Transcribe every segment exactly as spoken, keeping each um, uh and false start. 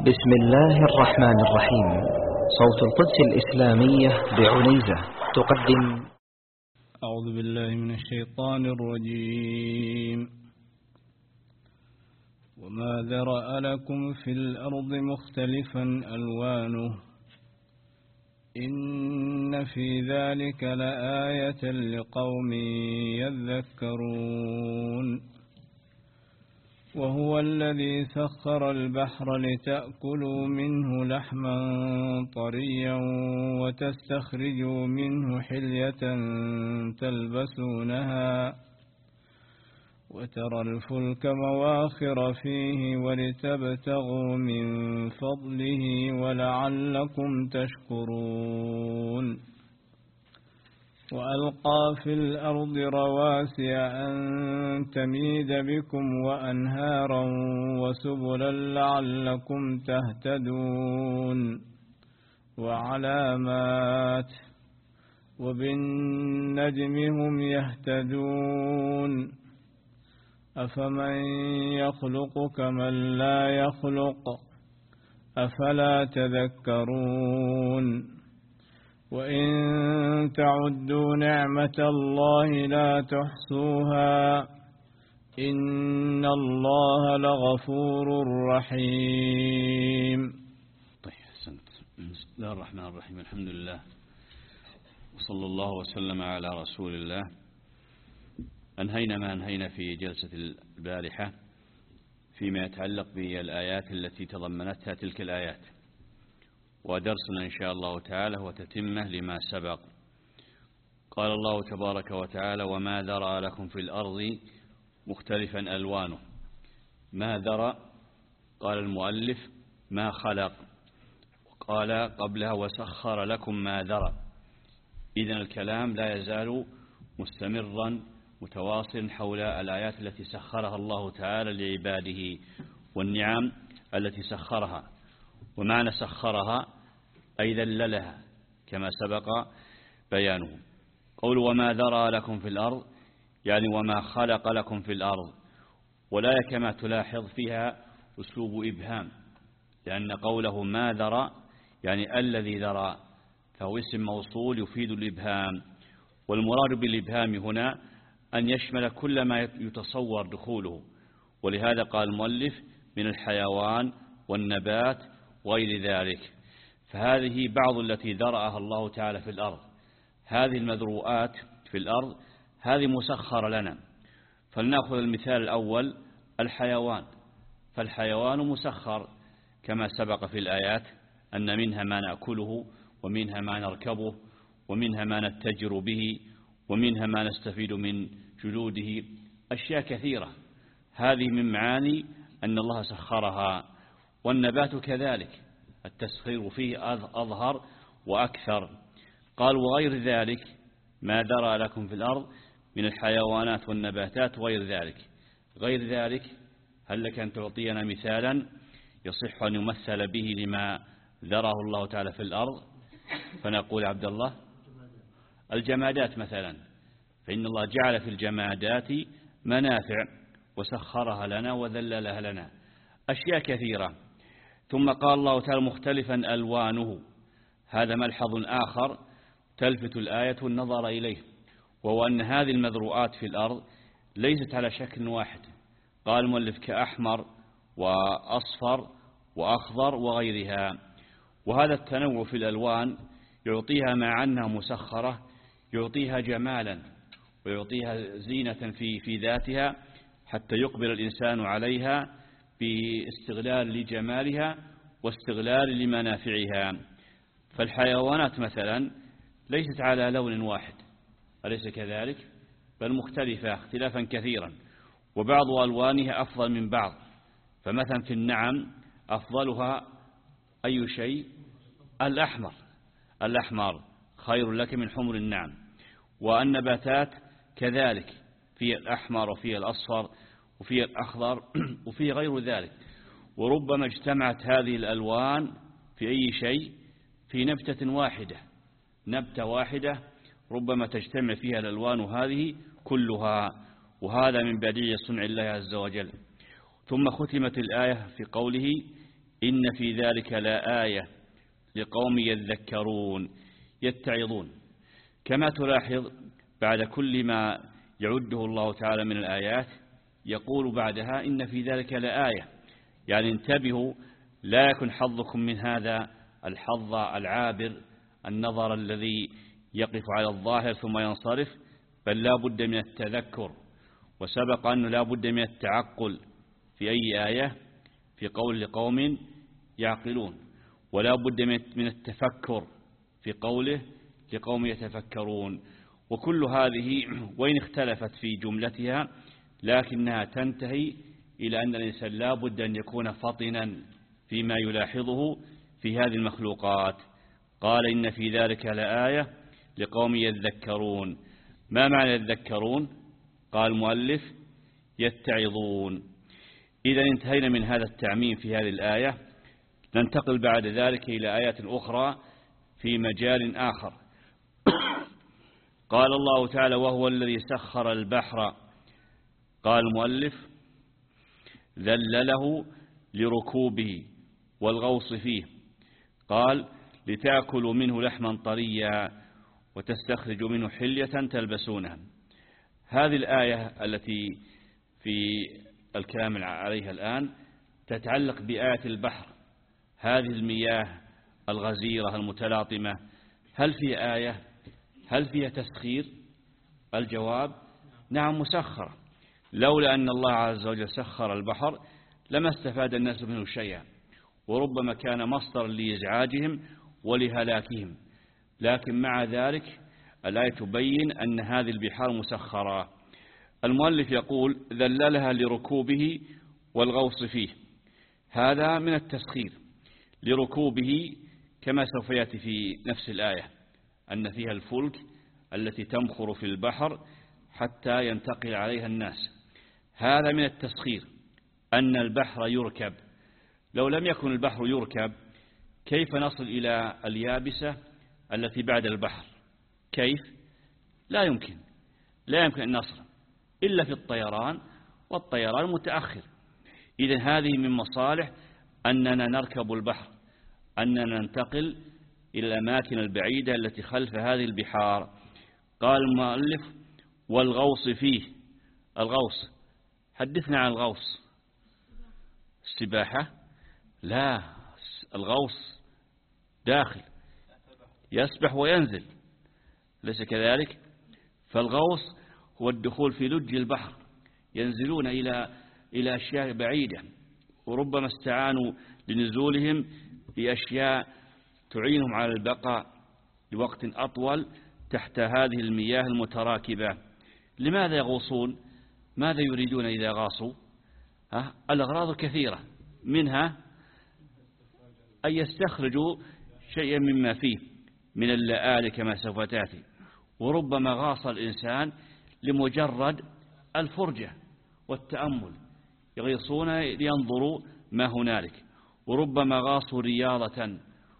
بسم الله الرحمن الرحيم. صوت القدس الإسلامية بعنيزة تقدم. أعوذ بالله من الشيطان الرجيم. وما ذرأ لكم في الأرض مختلفا ألوانه إن في ذلك لآية لقوم يذكرون. وهو الذي سخر البحر لتأكلوا منه لحما طريا وتستخرجوا منه حلية تلبسونها وترى الفلك مواخر فيه ولتبتغوا من فضله ولعلكم تشكرون. وألقى في الأرض رواسي أن تميد بكم وأنهارا وسبلا لعلكم تهتدون. وعلامات وبالنجم هم يهتدون. أفمن يخلق كمن لا يخلق أفلا تذكرون. وإن تعدوا نعمة الله لا تحصوها إن الله لغفور رحيم. طيب أحسنت. بسم الله الرحمن الرحيم. الحمد لله وصلى الله وسلم على رسول الله. أنهينا ما أنهينا في جلسة البارحة فيما يتعلق بالآيات التي تضمنتها تلك الآيات، ودرسنا إن شاء الله تعالى هو تتمة لما سبق. قال الله تبارك وتعالى: وما ذرأ لكم في الأرض مختلفا ألوانه. ما ذرأ قال المؤلف ما خلق، قال قبلها وسخر لكم ما ذرأ. إذن الكلام لا يزال مستمرا متواصل حول الآيات التي سخرها الله تعالى لعباده والنعم التي سخرها. ومعنى سخرها أي ذللها كما سبق بيانه. قول وما ذرأ لكم في الأرض يعني وما خلق لكم في الأرض، ولا كما تلاحظ فيها أسلوب إبهام، لأن قوله ما ذرأ يعني الذي ذرأ، فهو اسم موصول يفيد الإبهام. والمراد بالإبهام هنا أن يشمل كل ما يتصور دخوله، ولهذا قال المؤلف من الحيوان والنبات وغير ذلك. فهذه بعض التي ذرأها الله تعالى في الأرض. هذه المذروءات في الأرض هذه مسخرة لنا. فلنأخذ المثال الأول الحيوان. فالحيوان مسخر كما سبق في الآيات أن منها ما نأكله ومنها ما نركبه ومنها ما نتجر به ومنها ما نستفيد من جلوده، أشياء كثيرة. هذه من معاني أن الله سخرها. والنبات كذلك التسخير فيه أظهر وأكثر. قال وغير ذلك ما ذرأ لكم في الأرض من الحيوانات والنباتات وغير ذلك. غير ذلك هل لك أن تعطينا مثالا يصح أن يمثل به لما ذرأه الله تعالى في الأرض؟ فنقول عبد الله الجمادات مثلا، فإن الله جعل في الجمادات منافع وسخرها لنا وذللها لنا، أشياء كثيرة. ثم قال الله تعالى مختلفا ألوانه. هذا ملحظ آخر تلفت الآية النظر إليه، وهو أن هذه المذروءات في الأرض ليست على شكل واحد. قال المؤلف كأحمر وأصفر وأخضر وغيرها. وهذا التنوع في الألوان يعطيها مع أنها مسخرة يعطيها جمالا ويعطيها زينة في في ذاتها، حتى يقبل الإنسان عليها باستغلال لجمالها واستغلال لمنافعها. فالحيوانات مثلا ليست على لون واحد، أليس كذلك؟ بل مختلفة اختلافا كثيرا، وبعض ألوانها أفضل من بعض. فمثلا في النعم أفضلها أي شيء؟ الأحمر. الأحمر خير لك من حمر النعم. والنباتات كذلك، في الأحمر وفي الأصفر وفي الأخضر وفي غير ذلك. وربما اجتمعت هذه الألوان في أي شيء في نبتة واحدة. نبتة واحدة ربما تجتمع فيها الألوان هذه كلها، وهذا من بديع صنع الله عز وجل. ثم ختمت الآية في قوله إن في ذلك لآية لقوم يذكرون يتعظون. كما تلاحظ بعد كل ما يعده الله تعالى من الآيات يقول بعدها إن في ذلك لآية، يعني انتبهوا لا يكن حظكم من هذا الحظ العابر النظر الذي يقف على الظاهر ثم ينصرف، بل لا بد من التذكر. وسبق أنه لا بد من التعقل في أي آية في قول لقوم يعقلون، ولا بد من التفكر في قوله لقوم يتفكرون. وكل هذه وإن اختلفت في جملتها لكنها تنتهي إلى أن الإنسان لا بد أن يكون فطنا فيما يلاحظه في هذه المخلوقات. قال إن في ذلك لآية لقوم يذكرون. ما معنى يذكرون؟ قال المؤلف يتعظون. إذا انتهينا من هذا التعميم في هذه الآية، ننتقل بعد ذلك إلى آيات أخرى في مجال آخر. قال الله تعالى وهو الذي سخر البحر، قال المؤلف ذلله لركوبه والغوص فيه، قال لتأكلوا منه لحما طريا وتستخرجوا منه حلية تلبسونها. هذه الآية التي في الكلام عليها الآن تتعلق بآية البحر، هذه المياه الغزيرة المتلاطمة. هل في آية؟ هل فيها تسخير؟ الجواب نعم مسخر. لولا أن الله عز وجل سخر البحر لما استفاد الناس منه شيئا، وربما كان مصدر لإزعاجهم ولهلاكهم. لكن مع ذلك الآية تبين أن هذه البحار مسخرة. المؤلف يقول ذللها لركوبه والغوص فيه، هذا من التسخير. لركوبه كما سوف يأتي في نفس الآية أن فيها الفلك التي تمخر في البحر حتى ينتقل عليها الناس، هذا من التسخير أن البحر يركب. لو لم يكن البحر يركب كيف نصل إلى اليابسة التي بعد البحر؟ كيف؟ لا يمكن لا يمكن أن نصل إلا في الطيران، والطيران متأخر. إذن هذه من مصالح أننا نركب البحر، أننا ننتقل إلى الأماكن البعيدة التي خلف هذه البحار. قال المؤلف والغوص فيه. الغوص، حدثنا عن الغوص. السباحة؟ لا، الغوص داخل يسبح وينزل، ليس كذلك؟ فالغوص هو الدخول في لج البحر، ينزلون إلى إلى أشياء بعيدة، وربما استعانوا لنزولهم بأشياء تعينهم على البقاء لوقت أطول تحت هذه المياه المتراكبة. لماذا يغوصون؟ ماذا يريدون إذا غاصوا؟ أه؟ الأغراض كثيرة، منها أن يستخرجوا شيئا مما فيه من اللآل كما سوف تأتي. وربما غاص الإنسان لمجرد الفرجة والتأمل، يغيصون لينظروا ما هنالك. وربما غاصوا رياضة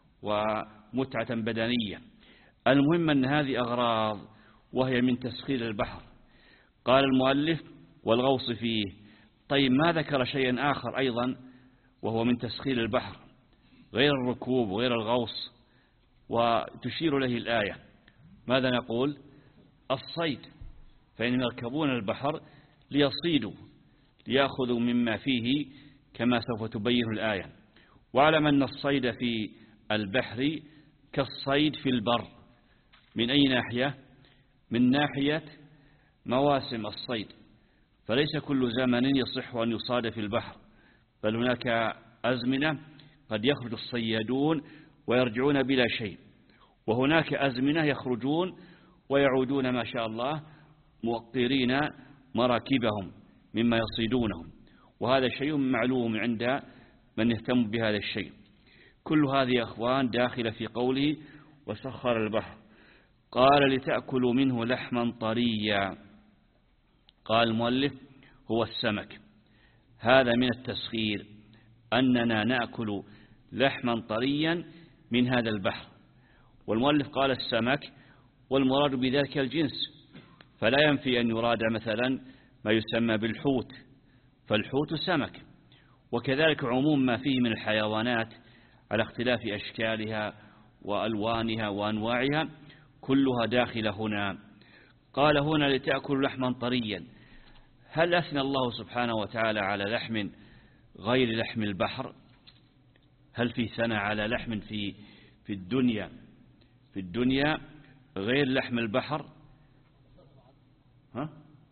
ومتعة بدنية. المهم أن هذه أغراض وهي من تسخير البحر. قال المؤلف والغوص فيه. طيب ما ذكر شيئا آخر أيضا وهو من تسخير البحر غير الركوب وغير الغوص، وتشير له الآية. ماذا نقول؟ الصيد، فإنهم يركبون البحر ليصيدوا ليأخذوا مما فيه كما سوف تبين الآية. واعلم أن الصيد في البحر كالصيد في البر. من أي ناحية؟ من ناحية مواسم الصيد، فليس كل زمن يصح أن يصاد في البحر، بل هناك أزمنة قد يخرج الصيادون ويرجعون بلا شيء، وهناك أزمنة يخرجون ويعودون ما شاء الله موقرين مراكبهم مما يصيدونهم، وهذا شيء معلوم عند من يهتم بهذا الشيء. كل هذه أخوان داخل في قوله وسخر البحر. قال لتأكلوا منه لحما طريا. قال المؤلف هو السمك. هذا من التسخير أننا نأكل لحما طريا من هذا البحر. والمؤلف قال السمك، والمراد بذلك الجنس، فلا ينفي أن يراد مثلا ما يسمى بالحوت، فالحوت سمك، وكذلك عموم ما فيه من الحيوانات على اختلاف أشكالها وألوانها وأنواعها كلها داخلة هنا. قال هنا لتأكل لحما طريا. هل أثنى الله سبحانه وتعالى على لحم غير لحم البحر؟ هل في ثنى على لحم في في الدنيا في الدنيا غير لحم البحر؟ ها؟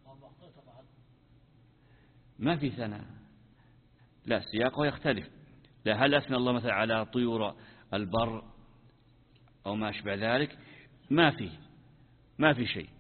ما في ثنى، لا، سياقه يختلف. لا، هل أثنى الله مثلا على طيور البر أو ما أشبه ذلك؟ ما في ما في شيء،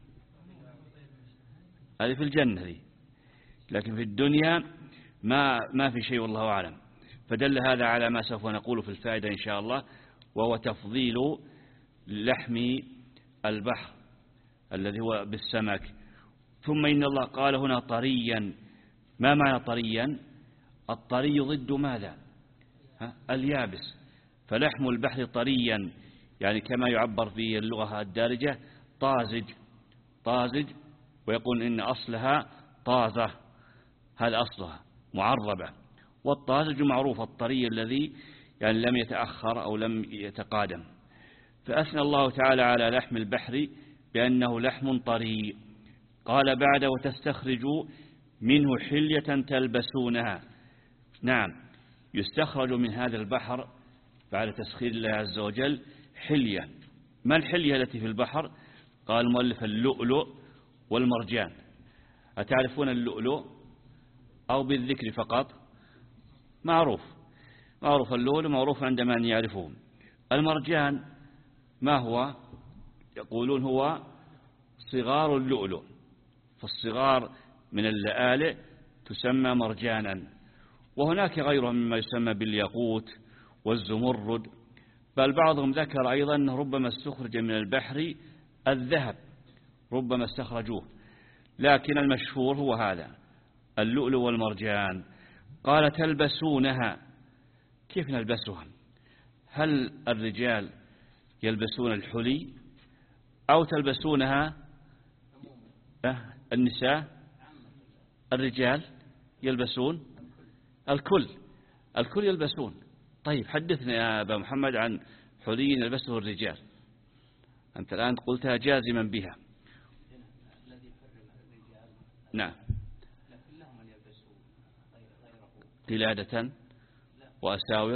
هذه في الجنة دي، لكن في الدنيا ما ما في شيء والله أعلم. فدل هذا على ما سوف نقول في الفائدة إن شاء الله، وهو تفضيل لحم البحر الذي هو بالسمك. ثم إن الله قال هنا طريا. ما معنى طريا؟ الطري ضد ماذا؟ اليابس. فلحم البحر طريا يعني كما يعبر في اللغة الدارجة طازج طازج ويقول إن أصلها طازة، هذا أصلها معربة. والطازج معروف الطري الذي يعني لم يتأخر أو لم يتقادم. فأثنى الله تعالى على لحم البحر بأنه لحم طري. قال بعد وتستخرجوا منه حلية تلبسونها. نعم، يستخرج من هذا البحر بعد تسخير الله عز وجل حلية. ما الحلية التي في البحر؟ قال المؤلف اللؤلؤ والمرجان. أتعرفون اللؤلؤ أو بالذكر فقط؟ معروف معروف اللؤلؤ معروف عند من يعرفه. المرجان ما هو؟ يقولون هو صغار اللؤلؤ، فالصغار من اللآلئ تسمى مرجانا. وهناك غيرها مما يسمى بالياقوت والزمرد، بل بعضهم ذكر أيضا أنه ربما استخرج من البحر الذهب، ربما استخرجوه، لكن المشهور هو هذا اللؤلؤ والمرجان. قال تلبسونها. كيف نلبسها؟ هل الرجال يلبسون الحلي أو تلبسونها النساء؟ الرجال يلبسون الكل الكل يلبسون. طيب حدثنا يا أبا محمد عن حلي يلبسه الرجال. أنت الآن قلتها جازما بها. نعم، قلادة وأساور.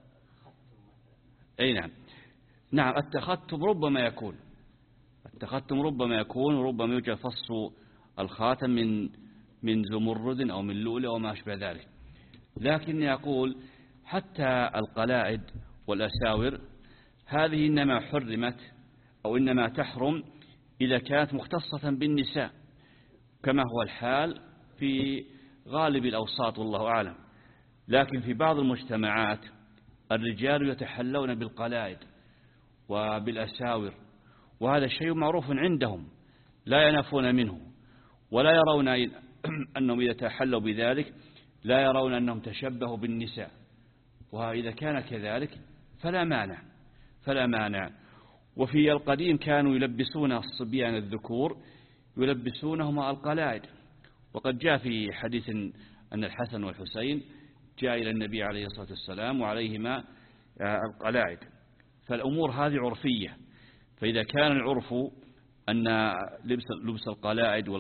أي نعم نعم التختم ربما يكون التختم ربما يكون وربما يوجد فص الخاتم من من زمرد أو من لؤلؤ وما أشبه ذلك. لكن أقول حتى القلائد والأساور هذه إنما حرمت أو إنما تحرم إذا كانت مختصة بالنساء، كما هو الحال في غالب الأوساط والله أعلم. لكن في بعض المجتمعات الرجال يتحلون بالقلائد وبالأساور، وهذا الشيء معروف عندهم لا ينافون منه، ولا يرون أنهم إذا تحلوا بذلك لا يرون أنهم تشبهوا بالنساء. وإذا كان كذلك فلا مانع فلا مانع. وفي القديم كانوا يلبسون الصبيان الذكور يلبسونهم القلائد، وقد جاء في حديث أن الحسن والحسين جاء إلى النبي عليه الصلاة والسلام وعليهما القلائد. فالأمور هذه عرفية، فإذا كان العرف أن لبس لبس القلائد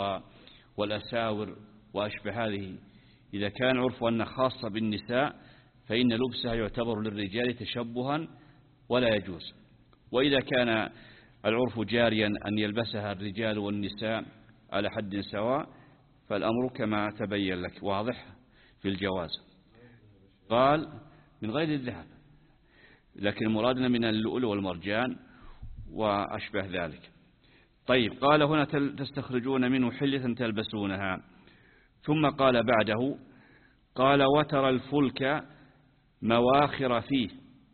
والأساور وأشبه هذه إذا كان عرف أن خاصة بالنساء فإن لبسها يعتبر للرجال تشبها ولا يجوز. وإذا كان العرف جاريا أن يلبسها الرجال والنساء على حد سواء فالأمر كما تبين لك واضح في الجواز. قال من غير الذهب، لكن مرادنا من اللؤلؤ والمرجان وأشبه ذلك. طيب قال هنا تستخرجون منه حلية تلبسونها. ثم قال بعده قال وترى الفلك مواخر فيه.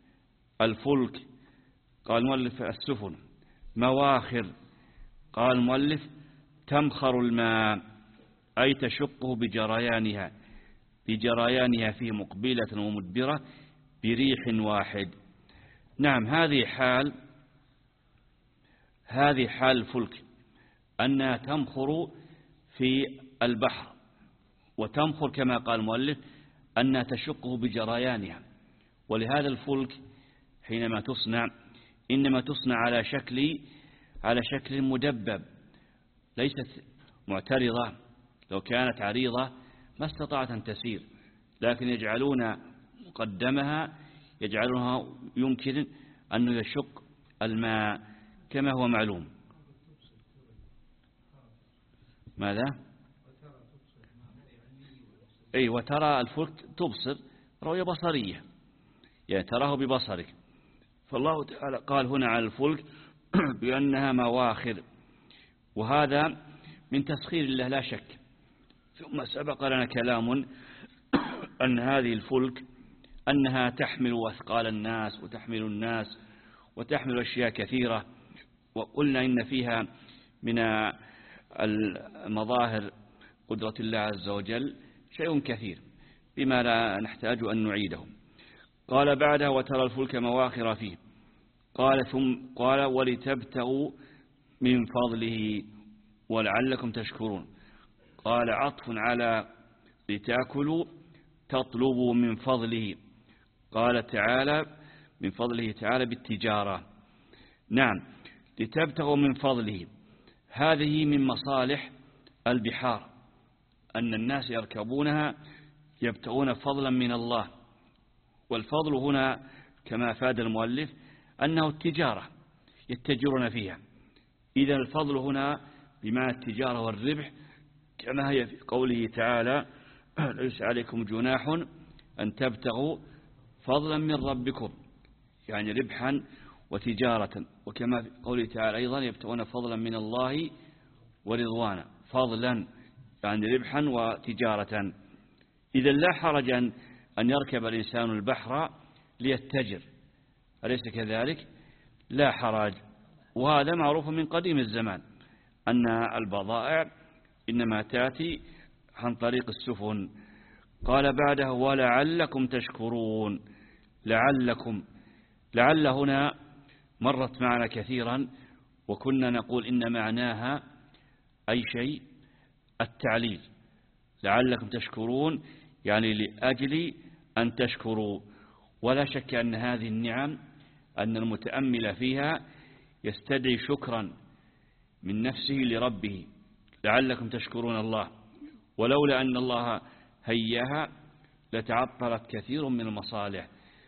الفلك قال المؤلف السفن، مواخر قال المؤلف تمخر الماء أي تشقه بجريانها بجريانها فيه مقبلة ومدبرة بريح واحد. نعم، هذه حال هذه حال الفلك أنها تمخر في البحر، وتمخر كما قال المؤلف أنها تشقه بجريانها. ولهذا الفلك حينما تصنع إنما تصنع على شكل على شكل مدبب، ليست معترضة. لو كانت عريضة ما استطاعت أن تسير، لكن يجعلون مقدمها يجعلونها يمكن أن يشق الماء كما هو معلوم. ماذا؟ أي وترى الفلك تبصر رؤية بصرية، يعني تراه ببصرك. فالله تعالى قال هنا على الفلك بأنها مواخر، وهذا من تسخير الله لا شك. ثم سبق لنا كلام أن هذه الفلك أنها تحمل أثقال الناس وتحمل الناس وتحمل أشياء كثيرة، وقلنا إن فيها من المظاهر قدرة الله عز وجل شيء كثير بما لا نحتاج أن نعيده. قال بعدها وترى الفلك مواخر فيه، قال ثم قال ولتبتغوا من فضله ولعلكم تشكرون. قال عطف على لتأكلوا تطلبوا من فضله. قال تعالى من فضله تعالى بالتجارة. نعم، لتبتغوا من فضله، هذه من مصالح البحار، أن الناس يركبونها يبتغون فضلا من الله. والفضل هنا كما فاد المؤلف أنه التجارة يتجرون فيها. إذا الفضل هنا بمعنى التجارة والربح، كما هي في قوله تعالى ليس عليكم جناح أن تبتغوا فضلا من ربكم، يعني ربحا وتجارة. وكما في قوله تعالى أيضا يبتغون فضلا من الله ورضوانا، فضلا يعني ربحا وتجارة. إذا لا حرج أن يركب الإنسان البحر ليتجر، أليس كذلك؟ لا حرج. وهذا معروف من قديم الزمان أن البضائع إنما تأتي عن طريق السفن. قال بعده ولعلكم تشكرون. لعلكم، لعل هنا مرت معنا كثيرا، وكنا نقول إن معناها أي شيء التعليل. لعلكم تشكرون يعني لأجل أن تشكروا. ولا شك أن هذه النعم أن المتأمل فيها يستدعي شكرا من نفسه لربه. لعلكم تشكرون الله، ولولا أن الله هياها لتعطلت كثير من المصالح.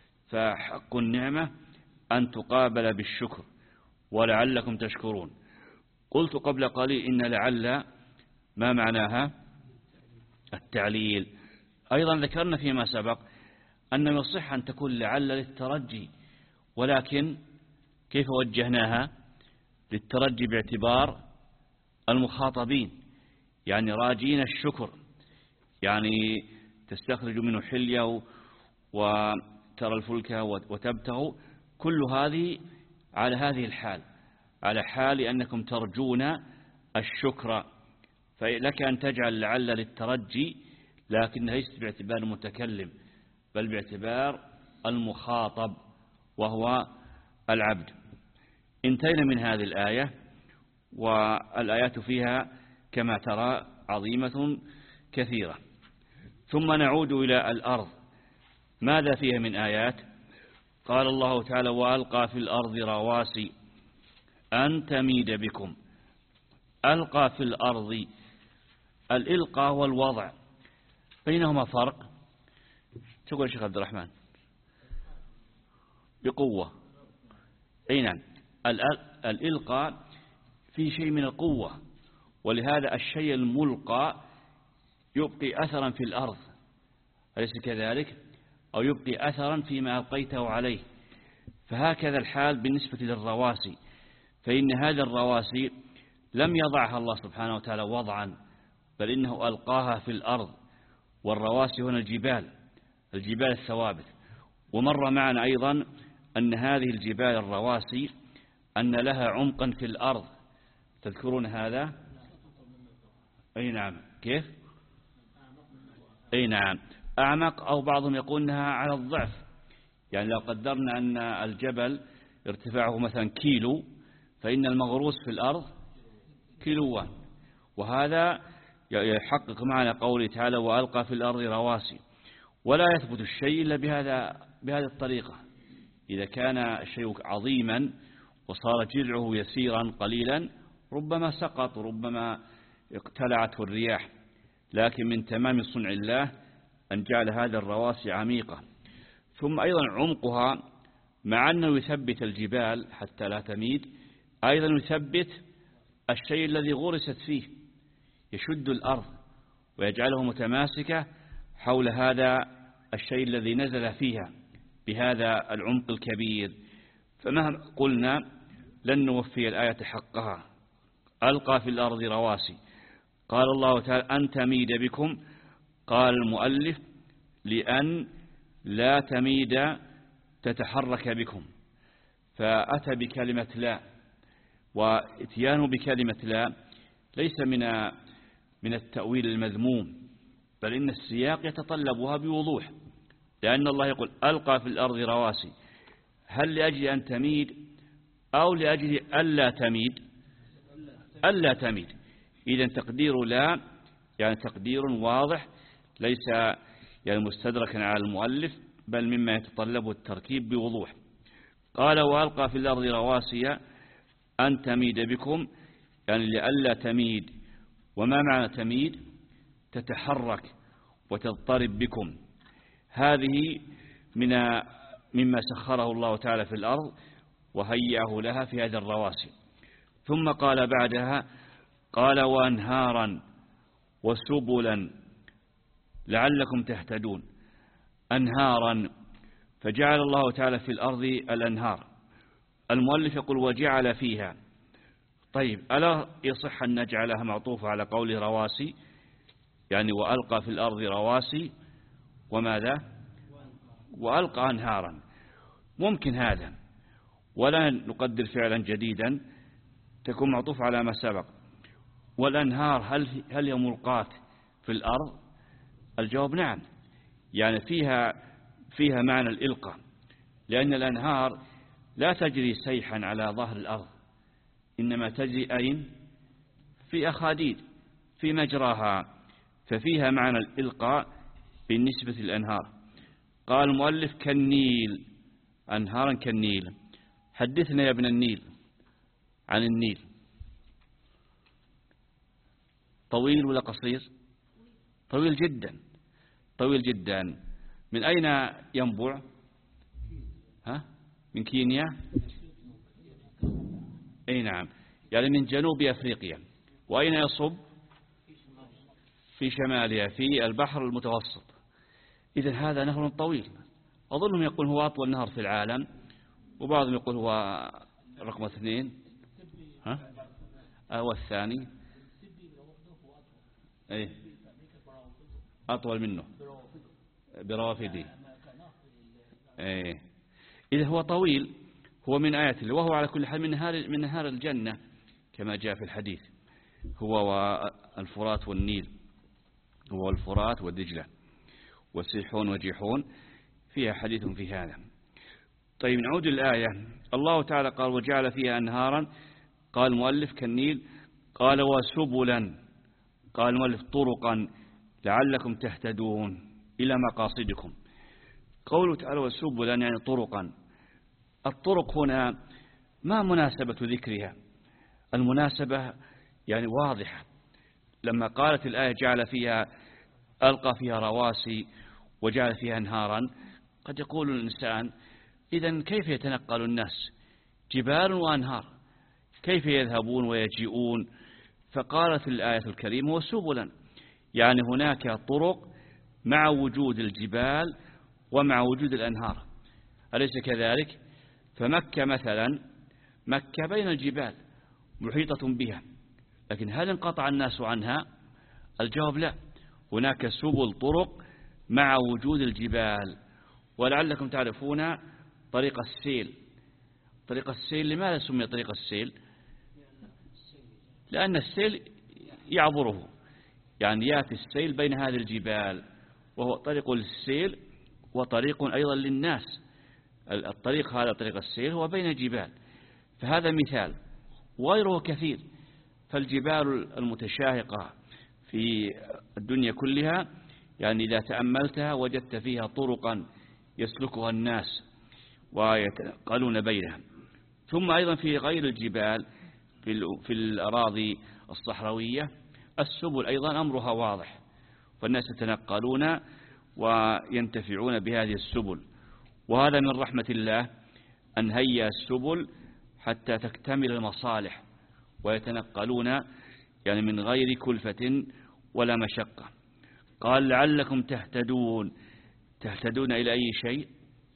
فحق النعمة أن تقابل بالشكر. ولعلكم تشكرون. قلت قبل قليل إن لعل ما معناها التعليل. أيضا ذكرنا فيما سبق أن يصح أن تكون لعل للترجي، ولكن كيف وجهناها؟ للترجي باعتبار المخاطبين، يعني راجين الشكر، يعني تستخرج منه حلية وترى الفلك وتبتغوا، كل هذه على هذه الحال، على حال أنكم ترجون الشكر. فلك أن تجعل لعل للترجي، لكن ليست باعتبار المتكلم بل باعتبار المخاطب وهو العبد. انتهينا من هذه الآية، والآيات فيها كما ترى عظيمة كثيرة. ثم نعود إلى الأرض، ماذا فيها من آيات؟ قال الله تعالى وألقى في الأرض رواسي أن تميد بكم. ألقى في الأرض، الإلقاء والوضع بينهما فرق. تقول شيخ عبد الرحمن بقوة. أي نعم، الإلقاء في شيء من القوة، ولهذا الشيء الملقى يبقي أثرا في الأرض، أليس كذلك؟ أو يبقي أثرا فيما ألقيته عليه. فهكذا الحال بالنسبة للرواسي، فإن هذه الرواسي لم يضعها الله سبحانه وتعالى وضعا، بل إنه ألقاها في الأرض. والرواسي هنا الجبال، الجبال الثوابت. ومر معنا أيضا أن هذه الجبال الرواسي أن لها عمقا في الأرض، تذكرون هذا؟ أي نعم. كيف؟ أي نعم، أعمق، أو بعضهم يقول أنها على الضعف. يعني لو قدرنا أن الجبل ارتفاعه مثلا كيلو، فإن المغروس في الأرض كيلوان. وهذا يحقق معنا قوله تعالى وألقى في الأرض رواسي. ولا يثبت الشيء إلا بهذا بهذه الطريقة. إذا كان الشيء عظيما وصار جذعه يسيرا قليلا ربما سقط، ربما اقتلعته الرياح، لكن من تمام صنع الله أن جعل هذه الرواسي عميقة. ثم أيضا عمقها مع أنه يثبت الجبال حتى لا تميد، أيضا يثبت الشيء الذي غرست فيه، يشد الأرض ويجعله متماسكة حول هذا الشيء الذي نزل فيها بهذا العمق الكبير. فمهما قلنا لن نوفي الآية حقها. ألقى في الأرض رواسي، قال الله تعالى أن تميد بكم، قال المؤلف لأن لا تميد تتحرك بكم، فأتى بكلمة لا، واتيانه بكلمة لا ليس من من التأويل المذموم، بل إن السياق يتطلبها بوضوح، لأن الله يقول ألقى في الأرض رواسي، هل لأجل أن تميد أو لأجل ألا تميد؟ ألا تميد. إذن تقدير لا يعني تقدير واضح ليس يعني مستدركا على المؤلف، بل مما يتطلبه التركيب بوضوح. قال وألقى في الأرض رواسي أن تميد بكم، يعني لألا تميد. وما معنى تميد؟ تتحرك وتضطرب بكم. هذه من مما سخره الله تعالى في الأرض وهيئه لها في هذه الرواسي. ثم قال بعدها قال وأنهارا وسبلا لعلكم تهتدون. أنهارا، فجعل الله تعالى في الأرض الأنهار. المؤلف يقول وجعل فيها. طيب ألا يصح أن نجعلها معطوفة على قول رواسي؟ يعني وألقى في الأرض رواسي وماذا؟ وألقى أنهارا. ممكن هذا، ولا نقدر فعلا جديدا تكون معطوفة على ما سبق. والأنهار هل هل هي ملقاة في الأرض؟ الجواب نعم، يعني فيها فيها معنى الإلقاء، لأن الأنهار لا تجري سيحا على ظهر الأرض، إنما تجري أين؟ في أخاديد في مجراها، ففيها معنى الإلقاء بالنسبة للأنهار. قال المؤلف كالنيل، أنهارا كالنيل. حدثنا يا ابن النيل عن النيل، طويل ولا قصير؟ طويل جدا، طويل جدا. من أين ينبع؟ ها؟ من كينيا؟ أي نعم، يعني من جنوب أفريقيا. وأين يصب؟ في شمالها، في البحر المتوسط. إذن هذا نهر طويل، أظنهم يقول هو أطول نهر في العالم، وبعضهم يقول هو رقم اثنين. ها؟ أو الثاني؟ أي أطول منه بروافده. أي إذا هو طويل، هو من آيات الله، وهو على كل حال من نهار من نهار الجنة كما جاء في الحديث، هو والفرات والنيل، هو الفرات والدجلة وسيحون وجيحون، فيها حديث في هذا. طيب نعود الآية. الله تعالى قال وجعل فيها أنهارا، قال المؤلف كالنيل. قال وسبلا، قال المؤلف طرقا لعلكم تهتدون إلى مقاصدكم. قوله تعالى وسبلا يعني طرقا. الطرق هنا ما مناسبة ذكرها؟ المناسبة يعني واضحة. لما قالت الآية جعل فيها ألقى فيها رواسي وجعل فيها أنهارا، قد يقول الإنسان إذن كيف يتنقل الناس؟ جبال وأنهار، كيف يذهبون ويجيئون؟ فقالت الآية الكريمة وسبلا، يعني هناك طرق مع وجود الجبال ومع وجود الأنهار، أليس كذلك؟ فمكة مثلا، مكة بين الجبال محيطة بها، لكن هل انقطع الناس عنها؟ الجواب لا، هناك سبل طرق مع وجود الجبال. ولعلكم تعرفون طريق السيل. طريق السيل لماذا سمي طريق السيل؟ لأن السيل يعبره، يعني يأتي السيل بين هذه الجبال، وهو طريق للسيل وطريق أيضا للناس. الطريق هذا طريق السيل هو بين الجبال، فهذا مثال، وغيره كثير. فالجبال المتشاهقة في الدنيا كلها يعني إذا تأملتها وجدت فيها طرقا يسلكها الناس ويتنقلون بينها. ثم أيضا في غير الجبال في الأراضي الصحراوية السبل أيضا أمرها واضح، فالناس يتنقلون وينتفعون بهذه السبل. وهذا من رحمة الله أن هيأ السبل حتى تكتمل المصالح ويتنقلون يعني من غير كلفة ولا مشقة. قال لعلكم تهتدون، تهتدون إلى أي شيء؟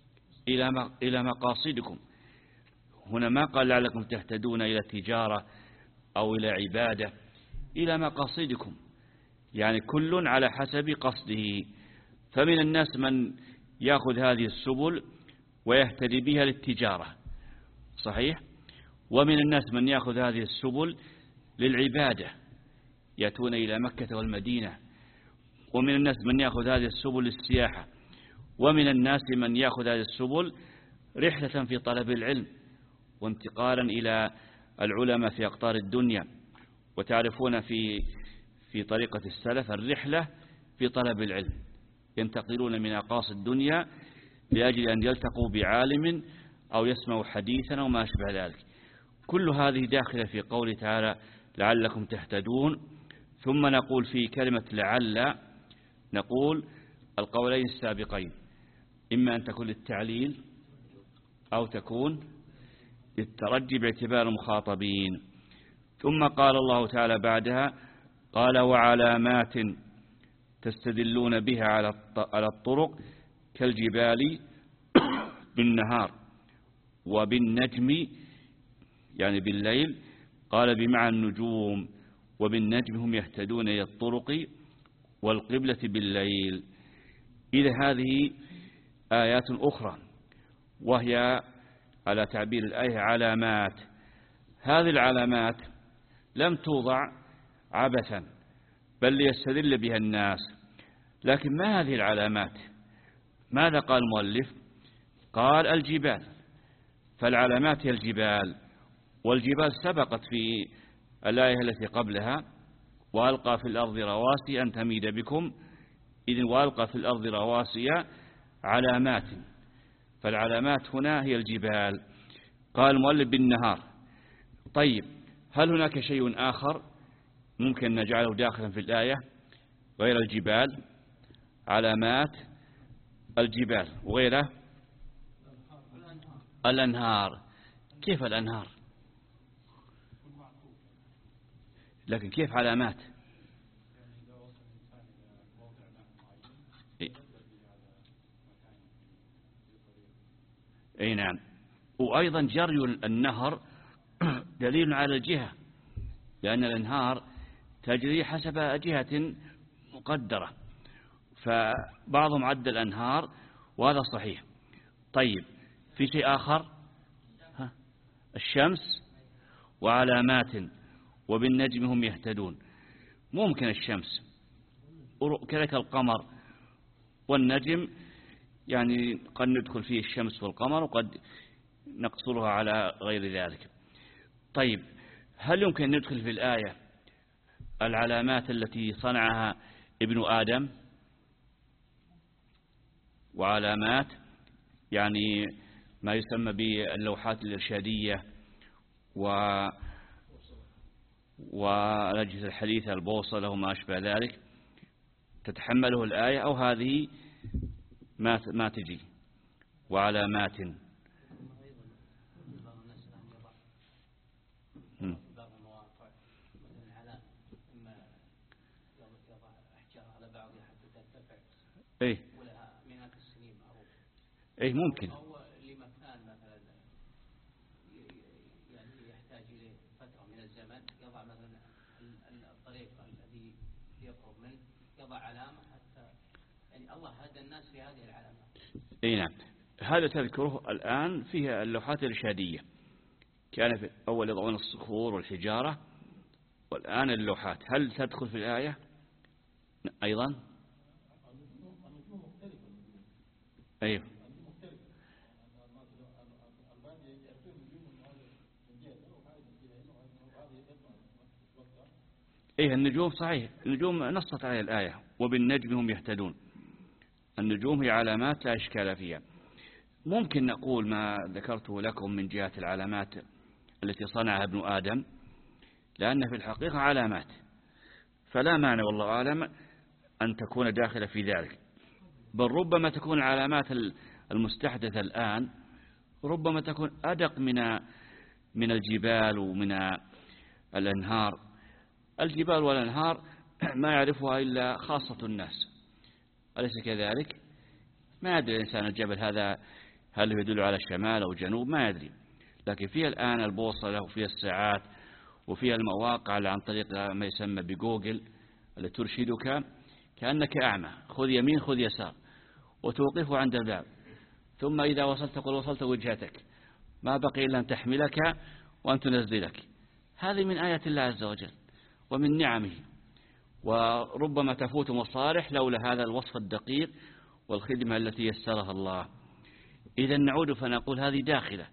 إلى مقاصدكم. هنا ما قال لعلكم تهتدون إلى التجارة أو إلى عبادة، إلى مقاصدكم، يعني كل على حسب قصده. فمن الناس من يأخذ هذه السبل ويهتدي بها للتجارة، صحيح، ومن الناس من يأخذ هذه السبل للعبادة، يأتون إلى مكة والمدينة، ومن الناس من يأخذ هذه السبل للسياحة، ومن الناس من يأخذ هذه السبل رحلة في طلب العلم وانتقالا إلى العلماء في أقطار الدنيا. وتعرفون في في طريقة السلف الرحلة في طلب العلم، ينتقلون من أقاصي الدنيا لأجل أن يلتقوا بعالم أو يسمعوا حديثا أو ما أشبه ذلك. كل هذه داخلة في قوله تعالى لعلكم تهتدون. ثم نقول في كلمة لعل نقول القولين السابقين، إما أن تكون للتعليل أو تكون للترجي باعتبار المخاطبين. ثم قال الله تعالى بعدها قال وعلامات تستدلون بها على الطرق كالجبال بالنهار وبالنجم يعني بالليل، قال بمعنى النجوم، وبالنجم هم يهتدون إلى الطرق والقبلة بالليل. إذا هذه آيات أخرى وهي على تعبير الآية علامات. هذه العلامات لم توضع عبثا بل ليستدل بها الناس. لكن ما هذه العلامات؟ ماذا قال المؤلف؟ قال الجبال، فالعلامات هي الجبال، والجبال سبقت في الآية التي قبلها وألقى في الأرض رواسي أن تميد بكم، إذن وألقى في الأرض رواسي علامات، فالعلامات هنا هي الجبال. قال المؤلف بالنهار. طيب هل هناك شيء آخر ممكن نجعله داخلا في الآية غير الجبال؟ علامات الجبال وغيره الأنهار. كيف الأنهار؟ لكن كيف علامات؟ اي نعم. وأيضا جري النهر دليل على الجهة، لأن الأنهار تجري حسب جهة مقدرة، فبعضهم عد الأنهار وهذا صحيح. طيب في شيء آخر؟ ها؟ الشمس وعلامات وبالنجم هم يهتدون. ممكن الشمس كذلك القمر والنجم، يعني قد ندخل فيه الشمس والقمر وقد نقصرها على غير ذلك. طيب هل يمكن ندخل في الآية العلامات التي صنعها ابن آدم؟ وعلامات يعني ما يسمى باللوحات الإرشادية و والأجهزة الحديثة البوصلة وما أشبه ذلك، تتحمله الآية أو هذه ما ما تجي وعلامات. ايه ايه ممكن لمكان مثلا يعني يحتاج اليه فتره من الزمن، يضع مثلا الطريق الذي يقرب منه يضع علامه حتى يعني الله هدى الناس في هذه العلامات. اي نعم. هذا تذكره الآن فيها اللوحات الإرشادية، كان في أول يضعون الصخور والحجارة والآن اللوحات. هل تدخل في الآية أيضا؟ أيوه إيه النجوم صحيح، النجوم نصت عليها الآية وبالنجم هم يهتدون. النجوم هي علامات لا إشكال فيها. ممكن نقول ما ذكرته لكم من جهة العلامات التي صنعها ابن آدم، لأن في الحقيقة علامات، فلا معنى والله أعلم أن تكون داخلة في ذلك، بل ربما تكون العلامات المستحدثة الآن ربما تكون أدق من من الجبال ومن الأنهار. الجبال والأنهار ما يعرفها إلا خاصة الناس، أليس كذلك؟ ما يدري الإنسان الجبل هذا هل يدل على الشمال أو جنوب، ما يدري. لكن فيها الآن البوصلة وفيها الساعات وفيها المواقع عن طريق ما يسمى بجوجل التي ترشدك كأنك أعمى، خذ يمين خذ يسار، وتوقفه عند الباب، ثم إذا وصلت تقول وصلت وجهتك، ما بقي إلا أن تحملك وأن تنزلك. هذه من آيات الله عز وجل ومن نعمه، وربما تفوت مصالح لولا هذا الوصف الدقيق والخدمة التي يسرها الله. إذا نعود فنقول هذه داخلة.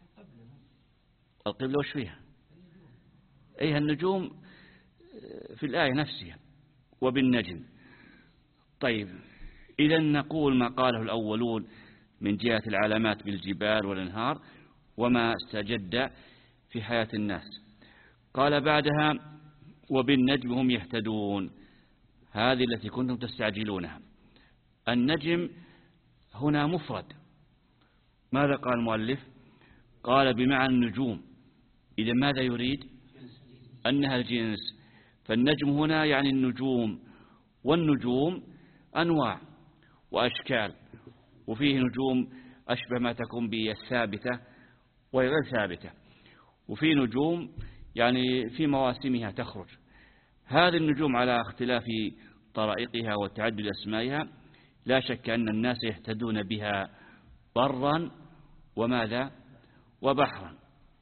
القبلة وش فيها؟ أيها النجوم في الآية نفسها وبالنجم. طيب إذا نقول ما قاله الأولون من جهة العلامات بالجبال والأنهار وما استجد في حياة الناس. قال بعدها وبالنجم هم يهتدون، هذه التي كنتم تستعجلونها. النجم هنا مفرد. ماذا قال المؤلف؟ قال بمعنى النجوم. إذا ماذا يريد؟ أنها الجنس. فالنجم هنا يعني النجوم، والنجوم أنواع وأشكال، وفيه نجوم أشبه ما تكون بالثابتة وهي غير ثابتة، وفي نجوم يعني في مواسمها تخرج. هذه النجوم على اختلاف طرائقها وتعدد أسمائها لا شك أن الناس يهتدون بها برا وماذا وبحرا،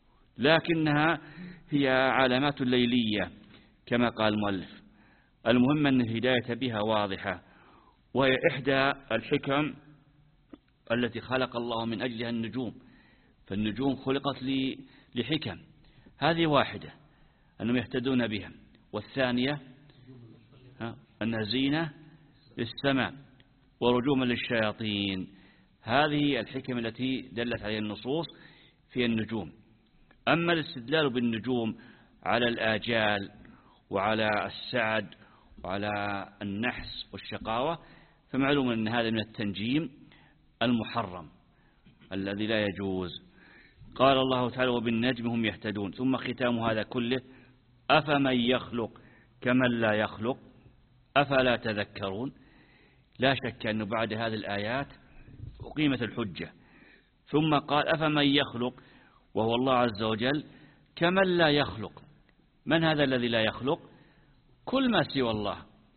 لكنها هي علامات ليلية كما قال المؤلف. المهم أن الهداية بها واضحة، وهي إحدى الحكم التي خلق الله من أجلها النجوم. فالنجوم خلقت لحكم، هذه واحدة أنهم يهتدون بها، والثانية أنها زينة للسماء ورجوما للشياطين. هذه الحكم التي دلت عليها النصوص في النجوم. أما الاستدلال بالنجوم على الآجال وعلى السعد وعلى النحس والشقاوة فمعلوم أن هذا من التنجيم المحرم الذي لا يجوز. قال الله تعالى وبالنجم هم يهتدون، ثم ختام هذا كله أفمن يخلق كمن لا يخلق أفلا تذكرون. لا شك أنه بعد هذه الآيات أقيمت الحجة، ثم قال أفمن يخلق وهو الله عز وجل كمن لا يخلق. من هذا الذي لا يخلق؟ كل ما سوى الله.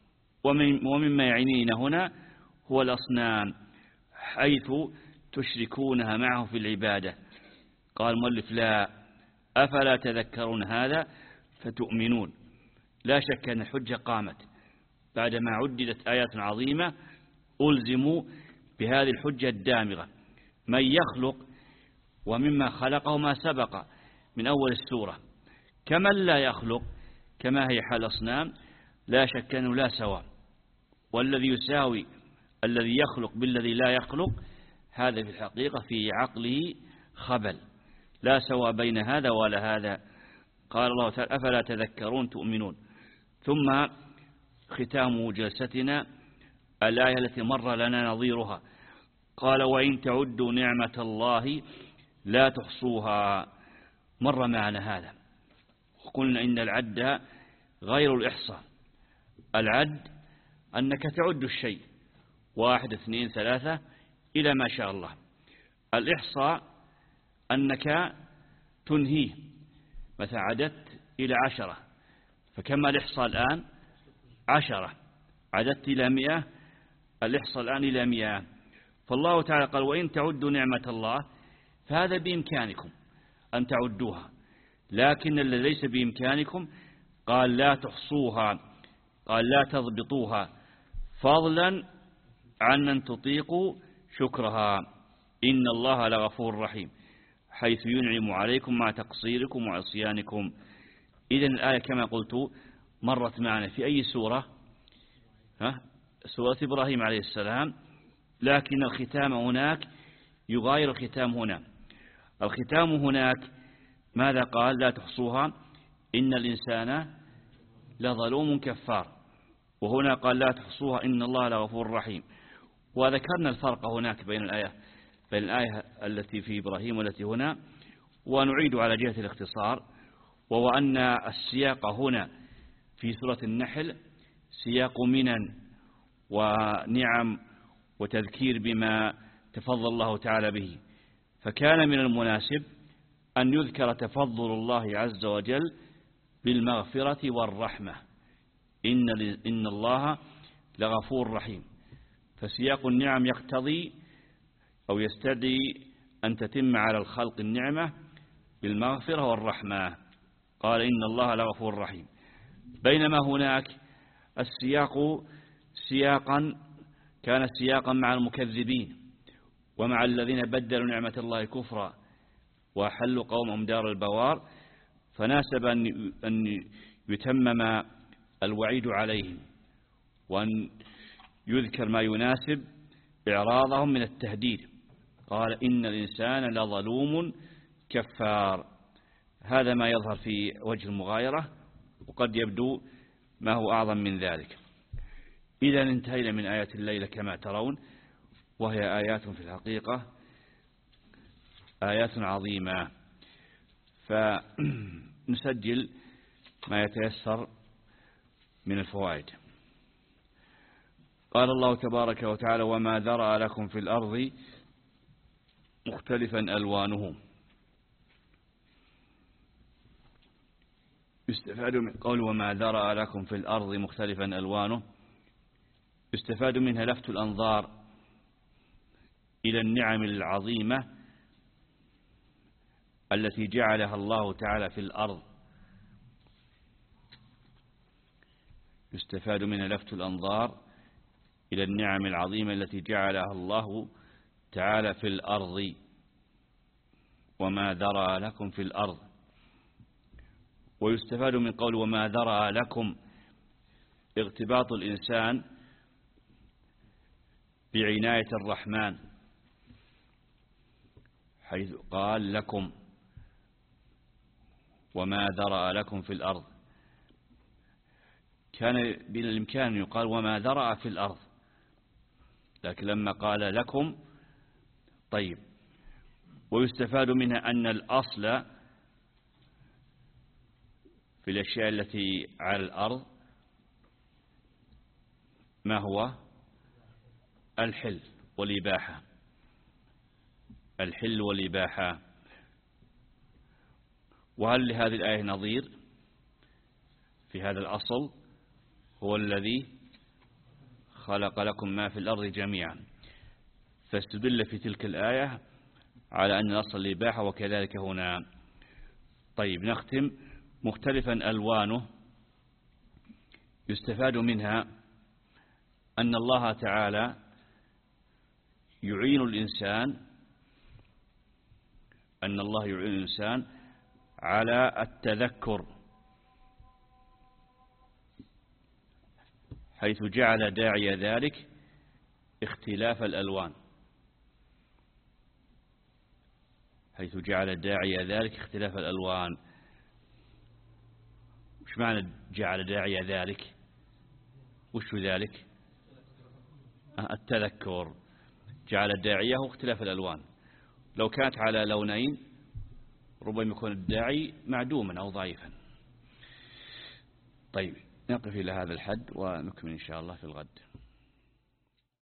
ومن ومما يعنينا هنا هو الأصنام، حيث تشركونها معه في العبادة. قال المؤلف لا أفلا تذكرون هذا فتؤمنون. لا شك أن الحجة قامت بعدما عددت آيات عظيمة، ألزموا بهذه الحجة الدامغة. من يخلق ومما خلقه ما سبق من أول السورة، كمن لا يخلق كما هي حال الأصنام لا شك أنه لا سواء. والذي يساوي الذي يخلق بالذي لا يخلق هذا في الحقيقة في عقله خبل، لا سواء بين هذا ولا هذا. قال الله تعالى أفلا تذكرون تؤمنون. ثم ختام جلستنا الآية التي مر لنا نظيرها. قال وإن تعدوا نعمة الله لا تحصوها. مر معنا هذا وقلنا إن العد غير الإحصاء. العد أنك تعد الشيء واحد اثنين ثلاثة إلى ما شاء الله. الإحصاء أنك تنهيه، مثلا عددت إلى عشرة، فكما الإحصاء الآن عشرة، عددت إلى مئة، الإحصاء الآن إلى مئة. فالله تعالى قال وإن تعدوا نعمة الله، فهذا بإمكانكم أن تعدوها، لكن الذي ليس بإمكانكم قال لا تحصوها، قال لا تضبطوها، فضلا عن أن تطيقوا شكرها. إن الله لغفور رحيم حيث ينعم عليكم مع تقصيركم وعصيانكم. إذن الآية كما قلت مرت معنا في أي سورة؟ ها؟ سورة إبراهيم عليه السلام، لكن الختام هناك يغاير الختام هنا. الختام هناك ماذا قال؟ لا تحصوها إن الإنسان لظلوم كفار، وهنا قال لا تحصوها إن الله لغفور رحيم. وذكرنا الفرق هناك بين الآية بين الآية التي في إبراهيم والتي هنا، ونعيد على جهة الاختصار، وهو أن السياق هنا في سورة النحل سياق منن ونعم وتذكير بما تفضل الله تعالى به، فكان من المناسب أن يذكر تفضل الله عز وجل بالمغفرة والرحمة، إن إن الله لغفور رحيم. فسياق النعم يقتضي أو يستدعي أن تتم على الخلق النعمة بالمغفرة والرحمة، قال إن الله لغفور رحيم. بينما هناك السياق سياقا كان سياقا مع المكذبين ومع الذين بدلوا نعمة الله كفرا وحلوا قومهم دار البوار، فناسب أن يتمم الوعيد عليهم وأن يذكر ما يناسب إعراضهم من التهديد. قال إن الإنسان لظلوم كفار. هذا ما يظهر في وجه المغايرة، وقد يبدو ما هو أعظم من ذلك. إذا انتهينا من آيات الليلة كما ترون، وهي آيات في الحقيقة آيات عظيمة، فنسجل ما يتيسر من الفوائد. قال الله تبارك وتعالى وما ذرأ لكم في الأرض مختلفا ألوانه. يستفاد من قول وما ذرأ لكم في الأرض مختلفا ألوانه، يستفاد منها لفت الأنظار إلى النعم العظيمة التي جعلها الله تعالى في الأرض. يستفاد منها لفت الأنظار إلى النعم العظيمة التي جعلها الله تعالى في الأرض. وما ذرأ لكم في الأرض. ويستفاد من قول وما ذرأ لكم اغتباط الإنسان بعناية الرحمن، حيث قال لكم وما ذرأ لكم في الأرض. كان بالإمكان أن يقال وما ذرأ في الأرض، لكن لما قال لكم طيب. ويستفاد منها أن الأصل في الأشياء التي على الأرض ما هو؟ الحل والإباحة. الحل والإباحة. وهل لهذه الآية نظير في هذا الأصل؟ هو الذي خلق لكم ما في الأرض جميعا، فاستدل في تلك الآية على أن الأصل الإباحة وكذلك هنا. طيب نختم. مختلفا ألوانه، يستفاد منها أن الله تعالى يعين الإنسان أن الله يعين الإنسان على التذكر، حيث جعل داعي ذلك اختلاف الألوان. حيث جعل داعي ذلك اختلاف الألوان. وش معنى جعل داعي ذلك؟ وش ذلك؟ التذكر. جعل داعيه اختلاف الألوان. لو كانت على لونين ربما يكون الداعي معدوما أو ضعيفا. طيب نقف إلى هذا الحد ونكمل إن شاء الله في الغد.